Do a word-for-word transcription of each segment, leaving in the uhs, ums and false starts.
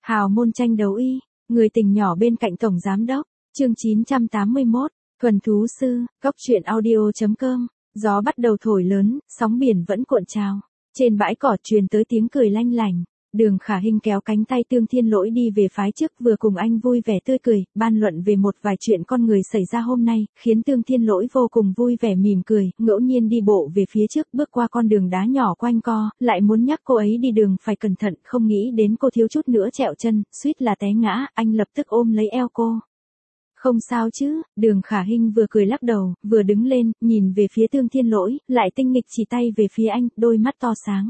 Hào môn tranh đấu y, người tình nhỏ bên cạnh tổng giám đốc, chương chín trăm tám mươi mốt, thuần thú sư, góc truyện audio.com, gió bắt đầu thổi lớn, sóng biển vẫn cuộn trào. Trên bãi cỏ truyền tới tiếng cười lanh lảnh, Đường Khả Hinh kéo cánh tay Tương Thiên Lỗi đi về phái trước, vừa cùng anh vui vẻ tươi cười, ban luận về một vài chuyện con người xảy ra hôm nay, khiến Tương Thiên Lỗi vô cùng vui vẻ mỉm cười, ngẫu nhiên đi bộ về phía trước, bước qua con đường đá nhỏ quanh co, lại muốn nhắc cô ấy đi đường phải cẩn thận, không nghĩ đến cô thiếu chút nữa trẹo chân, suýt là té ngã, anh lập tức ôm lấy eo cô. Không sao chứ, Đường Khả Hinh vừa cười lắc đầu, vừa đứng lên, nhìn về phía Tương Thiên Lỗi, lại tinh nghịch chỉ tay về phía anh, đôi mắt to sáng.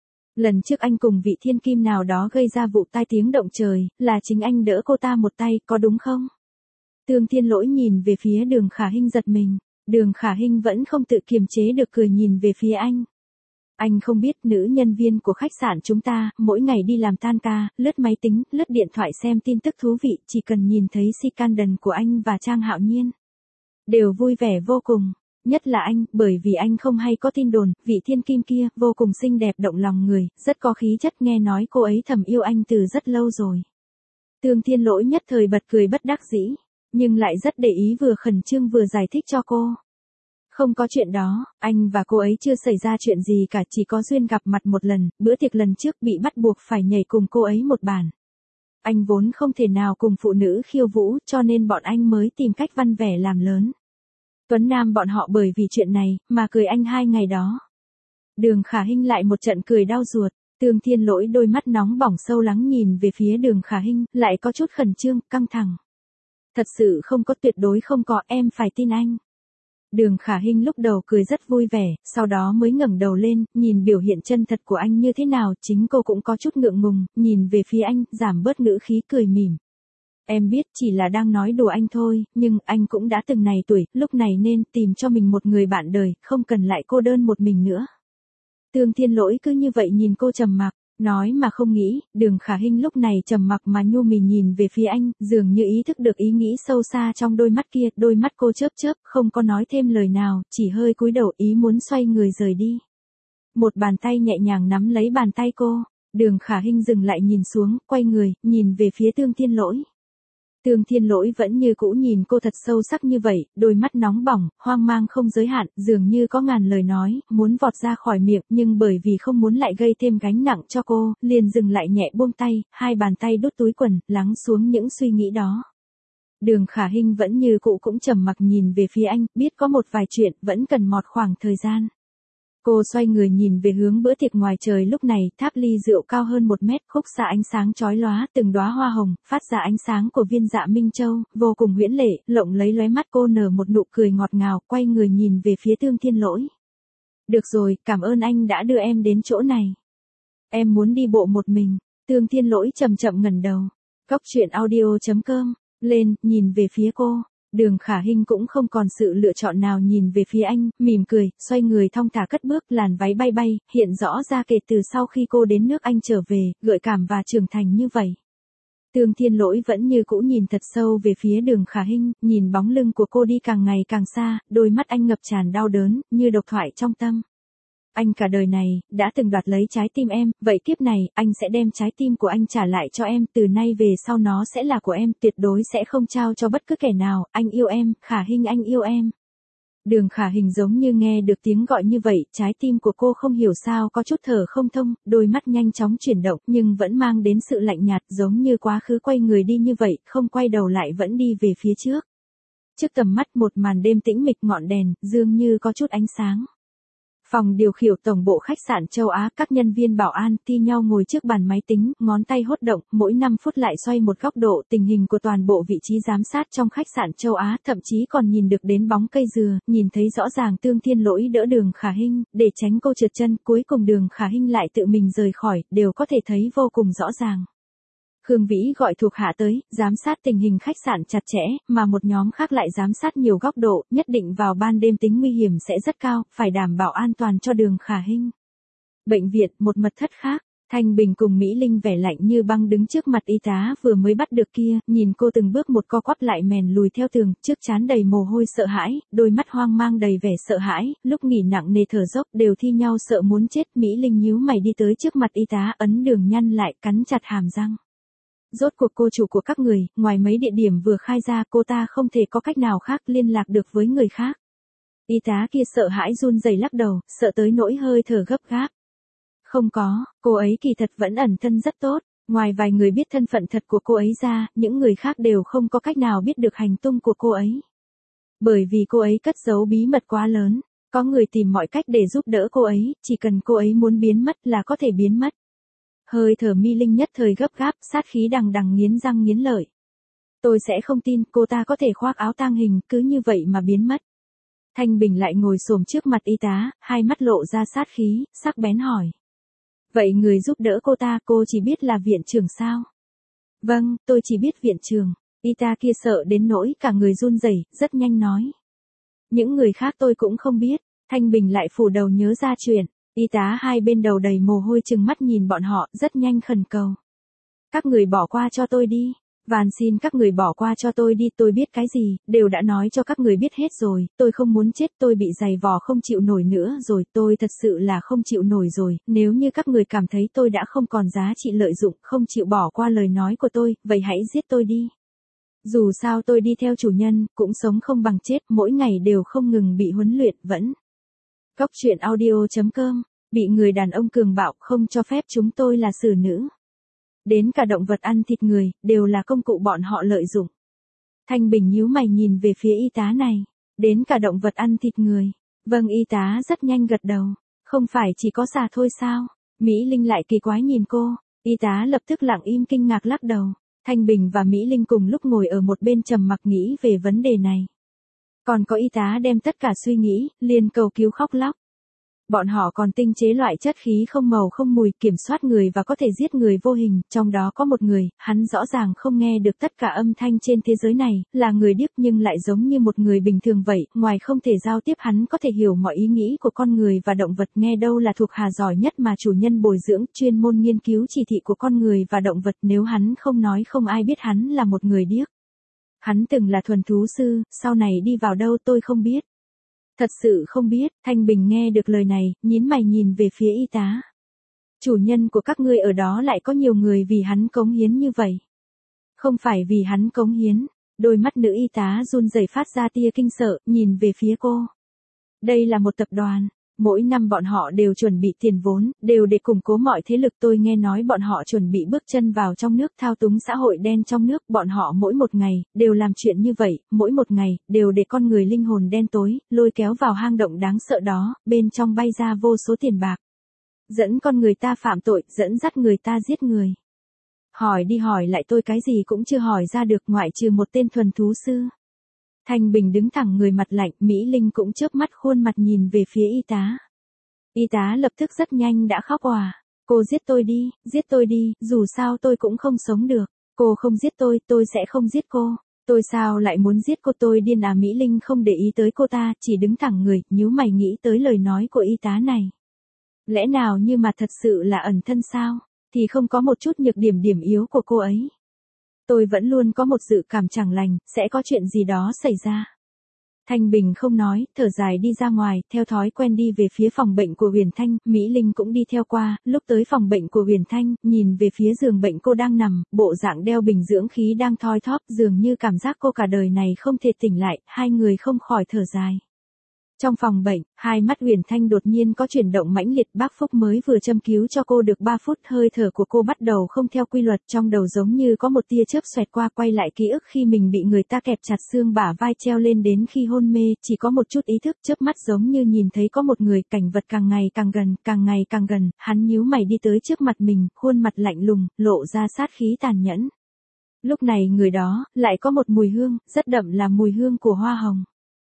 Lần trước anh cùng vị thiên kim nào đó gây ra vụ tai tiếng động trời, là chính anh đỡ cô ta một tay, có đúng không? Tương Thiên Lỗi nhìn về phía Đường Khả Hinh giật mình, Đường Khả Hinh vẫn không tự kiềm chế được cười nhìn về phía anh. Anh không biết nữ nhân viên của khách sạn chúng ta, mỗi ngày đi làm tan ca, lướt máy tính, lướt điện thoại xem tin tức thú vị, chỉ cần nhìn thấy scandal của anh và Trang Hạo Nhiên. Đều vui vẻ vô cùng, nhất là anh, bởi vì anh không hay có tin đồn, vị thiên kim kia, vô cùng xinh đẹp động lòng người, rất có khí chất, nghe nói cô ấy thầm yêu anh từ rất lâu rồi. Tương Thiên Lỗi nhất thời bật cười bất đắc dĩ, nhưng lại rất để ý vừa khẩn trương vừa giải thích cho cô. Không có chuyện đó, anh và cô ấy chưa xảy ra chuyện gì cả, chỉ có duyên gặp mặt một lần, bữa tiệc lần trước bị bắt buộc phải nhảy cùng cô ấy một bàn. Anh vốn không thể nào cùng phụ nữ khiêu vũ, cho nên bọn anh mới tìm cách văn vẻ làm lớn. Tuấn Nam bọn họ bởi vì chuyện này, mà cười anh hai ngày đó. Đường Khả Hinh lại một trận cười đau ruột, Tương Thiên Lỗi đôi mắt nóng bỏng sâu lắng nhìn về phía Đường Khả Hinh, lại có chút khẩn trương, căng thẳng. Thật sự không có, tuyệt đối không có, em phải tin anh. Đường Khả Hinh lúc đầu cười rất vui vẻ, sau đó mới ngẩng đầu lên, nhìn biểu hiện chân thật của anh như thế nào, chính cô cũng có chút ngượng ngùng, nhìn về phía anh, giảm bớt ngữ khí cười mỉm. Em biết chỉ là đang nói đùa anh thôi, nhưng anh cũng đã từng này tuổi, lúc này nên tìm cho mình một người bạn đời, không cần lại cô đơn một mình nữa. Tương Thiên Lỗi cứ như vậy nhìn cô trầm mặc, nói mà không nghĩ, Đường Khả Hinh lúc này trầm mặc mà nhu mì nhìn về phía anh, dường như ý thức được ý nghĩ sâu xa trong đôi mắt kia, đôi mắt cô chớp chớp, không có nói thêm lời nào, chỉ hơi cúi đầu ý muốn xoay người rời đi. Một bàn tay nhẹ nhàng nắm lấy bàn tay cô, Đường Khả Hinh dừng lại nhìn xuống, quay người, nhìn về phía Tương Thiên Lỗi. Tương Thiên Lỗi vẫn như cũ nhìn cô thật sâu sắc như vậy, đôi mắt nóng bỏng, hoang mang không giới hạn, dường như có ngàn lời nói, muốn vọt ra khỏi miệng, nhưng bởi vì không muốn lại gây thêm gánh nặng cho cô, liền dừng lại nhẹ buông tay, hai bàn tay đút túi quần, lắng xuống những suy nghĩ đó. Đường Khả Hinh vẫn như cũ cũng trầm mặc nhìn về phía anh, biết có một vài chuyện, vẫn cần một khoảng thời gian. Cô xoay người nhìn về hướng bữa tiệc ngoài trời, lúc này, tháp ly rượu cao hơn một mét, khúc xạ ánh sáng chói lóa, từng đóa hoa hồng, phát ra ánh sáng của viên dạ Minh Châu, vô cùng huyễn lệ, lộng lấy lóe mắt cô nở một nụ cười ngọt ngào, quay người nhìn về phía Tương Thiên Lỗi. Được rồi, cảm ơn anh đã đưa em đến chỗ này. Em muốn đi bộ một mình, Tương Thiên Lỗi chậm chậm ngẩng đầu. Góc truyện audio.com, lên, nhìn về phía cô. Đường Khả Hinh cũng không còn sự lựa chọn nào, nhìn về phía anh, mỉm cười, xoay người thong thả cất bước, làn váy bay bay, hiện rõ ra kể từ sau khi cô đến nước Anh trở về, gợi cảm và trưởng thành như vậy. Tương Thiên Lỗi vẫn như cũ nhìn thật sâu về phía Đường Khả Hinh, nhìn bóng lưng của cô đi càng ngày càng xa, đôi mắt anh ngập tràn đau đớn, như độc thoại trong tâm. Anh cả đời này, đã từng đoạt lấy trái tim em, vậy kiếp này, anh sẽ đem trái tim của anh trả lại cho em, từ nay về sau nó sẽ là của em, tuyệt đối sẽ không trao cho bất cứ kẻ nào, anh yêu em, Khả Hinh anh yêu em. Đường Khả Hinh giống như nghe được tiếng gọi như vậy, trái tim của cô không hiểu sao có chút thở không thông, đôi mắt nhanh chóng chuyển động, nhưng vẫn mang đến sự lạnh nhạt, giống như quá khứ quay người đi như vậy, không quay đầu lại vẫn đi về phía trước. Trước tầm mắt một màn đêm tĩnh mịch, ngọn đèn, dường như có chút ánh sáng. Phòng điều khiển tổng bộ khách sạn châu Á, các nhân viên bảo an thi nhau ngồi trước bàn máy tính, ngón tay hốt động, mỗi năm phút lại xoay một góc độ tình hình của toàn bộ vị trí giám sát trong khách sạn châu Á, thậm chí còn nhìn được đến bóng cây dừa, nhìn thấy rõ ràng Tương Thiên Lỗi đỡ Đường Khả Hinh, để tránh cô trượt chân, cuối cùng Đường Khả Hinh lại tự mình rời khỏi, đều có thể thấy vô cùng rõ ràng. Khương Vĩ gọi thuộc hạ tới, giám sát tình hình khách sạn chặt chẽ, mà một nhóm khác lại giám sát nhiều góc độ, nhất định vào ban đêm tính nguy hiểm sẽ rất cao, phải đảm bảo an toàn cho Đường Khả Hinh. Bệnh viện, một mật thất khác, Thanh Bình cùng Mỹ Linh vẻ lạnh như băng đứng trước mặt y tá vừa mới bắt được kia, nhìn cô từng bước một co quắp lại mèn lùi theo tường, trước trán đầy mồ hôi sợ hãi, đôi mắt hoang mang đầy vẻ sợ hãi, lúc nghỉ nặng nề thở dốc đều thi nhau sợ muốn chết. Mỹ Linh nhíu mày đi tới trước mặt y tá, ấn đường nhăn lại, cắn chặt hàm răng. Rốt cuộc cô chủ của các người, ngoài mấy địa điểm vừa khai ra cô ta không thể có cách nào khác liên lạc được với người khác. Y tá kia sợ hãi run rẩy lắc đầu, sợ tới nỗi hơi thở gấp gáp. Không có, cô ấy kỳ thật vẫn ẩn thân rất tốt, ngoài vài người biết thân phận thật của cô ấy ra, những người khác đều không có cách nào biết được hành tung của cô ấy. Bởi vì cô ấy cất giấu bí mật quá lớn, có người tìm mọi cách để giúp đỡ cô ấy, chỉ cần cô ấy muốn biến mất là có thể biến mất. Hơi thở Mi Linh nhất thời gấp gáp, sát khí đằng đằng nghiến răng nghiến lợi. Tôi sẽ không tin cô ta có thể khoác áo tang hình, cứ như vậy mà biến mất. Thanh Bình lại ngồi xổm trước mặt y tá, hai mắt lộ ra sát khí, sắc bén hỏi. Vậy người giúp đỡ cô ta, cô chỉ biết là viện trưởng sao? Vâng, tôi chỉ biết viện trưởng. Y tá kia sợ đến nỗi cả người run rẩy, rất nhanh nói. Những người khác tôi cũng không biết. Thanh Bình lại phủ đầu nhớ ra chuyện. Y tá hai bên đầu đầy mồ hôi trừng mắt nhìn bọn họ, rất nhanh khẩn cầu. Các người bỏ qua cho tôi đi. Van xin các người bỏ qua cho tôi đi, tôi biết cái gì, đều đã nói cho các người biết hết rồi, tôi không muốn chết, tôi bị giày vò không chịu nổi nữa rồi, tôi thật sự là không chịu nổi rồi, nếu như các người cảm thấy tôi đã không còn giá trị lợi dụng, không chịu bỏ qua lời nói của tôi, vậy hãy giết tôi đi. Dù sao tôi đi theo chủ nhân, cũng sống không bằng chết, mỗi ngày đều không ngừng bị huấn luyện, vẫn. Cóc truyện audio chấm com, bị người đàn ông cường bạo không cho phép chúng tôi là xử nữ. Đến cả động vật ăn thịt người, đều là công cụ bọn họ lợi dụng. Thanh Bình nhíu mày nhìn về phía y tá này. Đến cả động vật ăn thịt người. Vâng, y tá rất nhanh gật đầu. Không phải chỉ có xà thôi sao? Mỹ Linh lại kỳ quái nhìn cô. Y tá lập tức lặng im kinh ngạc lắc đầu. Thanh Bình và Mỹ Linh cùng lúc ngồi ở một bên trầm mặc nghĩ về vấn đề này. Còn có y tá đem tất cả suy nghĩ, liền cầu cứu khóc lóc. Bọn họ còn tinh chế loại chất khí không màu không mùi, kiểm soát người và có thể giết người vô hình, trong đó có một người, hắn rõ ràng không nghe được tất cả âm thanh trên thế giới này, là người điếc nhưng lại giống như một người bình thường vậy, ngoài không thể giao tiếp hắn có thể hiểu mọi ý nghĩ của con người và động vật, nghe đâu là thuộc hạ giỏi nhất mà chủ nhân bồi dưỡng, chuyên môn nghiên cứu chỉ thị của con người và động vật, nếu hắn không nói không ai biết hắn là một người điếc. Hắn từng là thuần thú sư, sau này đi vào đâu tôi không biết. Thật sự không biết, Thanh Bình nghe được lời này, nhín mày nhìn về phía y tá. Chủ nhân của các ngươi ở đó lại có nhiều người vì hắn cống hiến như vậy. Không phải vì hắn cống hiến, đôi mắt nữ y tá run rẩy phát ra tia kinh sợ, nhìn về phía cô. Đây là một tập đoàn, mỗi năm bọn họ đều chuẩn bị tiền vốn, đều để củng cố mọi thế lực, tôi nghe nói bọn họ chuẩn bị bước chân vào trong nước thao túng xã hội đen trong nước, bọn họ mỗi một ngày, đều làm chuyện như vậy, mỗi một ngày, đều để con người linh hồn đen tối, lôi kéo vào hang động đáng sợ đó, bên trong bay ra vô số tiền bạc. Dẫn con người ta phạm tội, dẫn dắt người ta giết người. Hỏi đi hỏi lại tôi cái gì cũng chưa hỏi ra được ngoại trừ một tên thuần thú sư. Thanh Bình đứng thẳng người mặt lạnh, Mỹ Linh cũng chớp mắt khuôn mặt nhìn về phía y tá. Y tá lập tức rất nhanh đã khóc òa. Cô giết tôi đi, giết tôi đi, dù sao tôi cũng không sống được. Cô không giết tôi, tôi sẽ không giết cô. Tôi sao lại muốn giết cô, tôi điên à? Mỹ Linh không để ý tới cô ta, chỉ đứng thẳng người, nhíu mày nghĩ tới lời nói của y tá này. Lẽ nào như mà thật sự là ẩn thân sao, thì không có một chút nhược điểm điểm yếu của cô ấy. Tôi vẫn luôn có một dự cảm chẳng lành, sẽ có chuyện gì đó xảy ra. Thanh Bình không nói, thở dài đi ra ngoài, theo thói quen đi về phía phòng bệnh của Huyền Thanh, Mỹ Linh cũng đi theo qua, lúc tới phòng bệnh của Huyền Thanh, nhìn về phía giường bệnh cô đang nằm, bộ dạng đeo bình dưỡng khí đang thoi thóp, dường như cảm giác cô cả đời này không thể tỉnh lại, hai người không khỏi thở dài. Trong phòng bệnh, hai mắt Huyền Thanh đột nhiên có chuyển động mãnh liệt, bác Phúc mới vừa châm cứu cho cô được ba phút, hơi thở của cô bắt đầu không theo quy luật, trong đầu giống như có một tia chớp xoẹt qua, quay lại ký ức khi mình bị người ta kẹp chặt xương bả vai treo lên đến khi hôn mê, chỉ có một chút ý thức, chớp mắt giống như nhìn thấy có một người, cảnh vật càng ngày càng gần, càng ngày càng gần, hắn nhíu mày đi tới trước mặt mình, khuôn mặt lạnh lùng, lộ ra sát khí tàn nhẫn. Lúc này người đó, lại có một mùi hương, rất đậm là mùi hương của hoa hồng.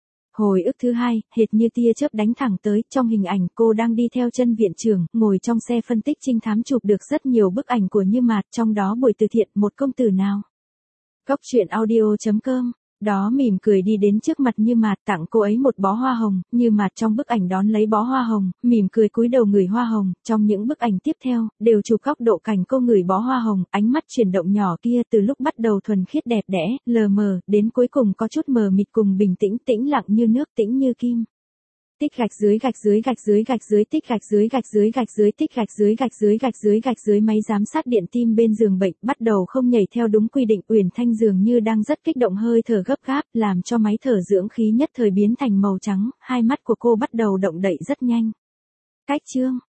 Hồi ức thứ hai, hệt như tia chớp đánh thẳng tới, trong hình ảnh cô đang đi theo chân viện trưởng, ngồi trong xe phân tích trinh thám chụp được rất nhiều bức ảnh của Như Mạt, trong đó buổi từ thiện, một công tử nào. Cóc truyện audio chấm com, đó mỉm cười đi đến trước mặt Như Mạt, tặng cô ấy một bó hoa hồng, Như Mạt trong bức ảnh đón lấy bó hoa hồng, mỉm cười cúi đầu ngửi hoa hồng, trong những bức ảnh tiếp theo, đều chụp góc độ cảnh cô ngửi bó hoa hồng, ánh mắt chuyển động nhỏ kia từ lúc bắt đầu thuần khiết đẹp đẽ, lờ mờ, đến cuối cùng có chút mờ mịt cùng bình tĩnh, tĩnh lặng như nước, tĩnh như kim. tích gạch dưới gạch dưới gạch dưới gạch dưới tích gạch dưới gạch dưới gạch dưới tích gạch dưới gạch dưới gạch dưới gạch dưới máy giám sát điện tim bên giường bệnh bắt đầu không nhảy theo đúng quy định. Uyển Thanh dường như đang rất kích động, hơi thở gấp gáp làm cho máy thở dưỡng khí nhất thời biến thành màu trắng, hai mắt của cô bắt đầu động đậy rất nhanh. Cách chương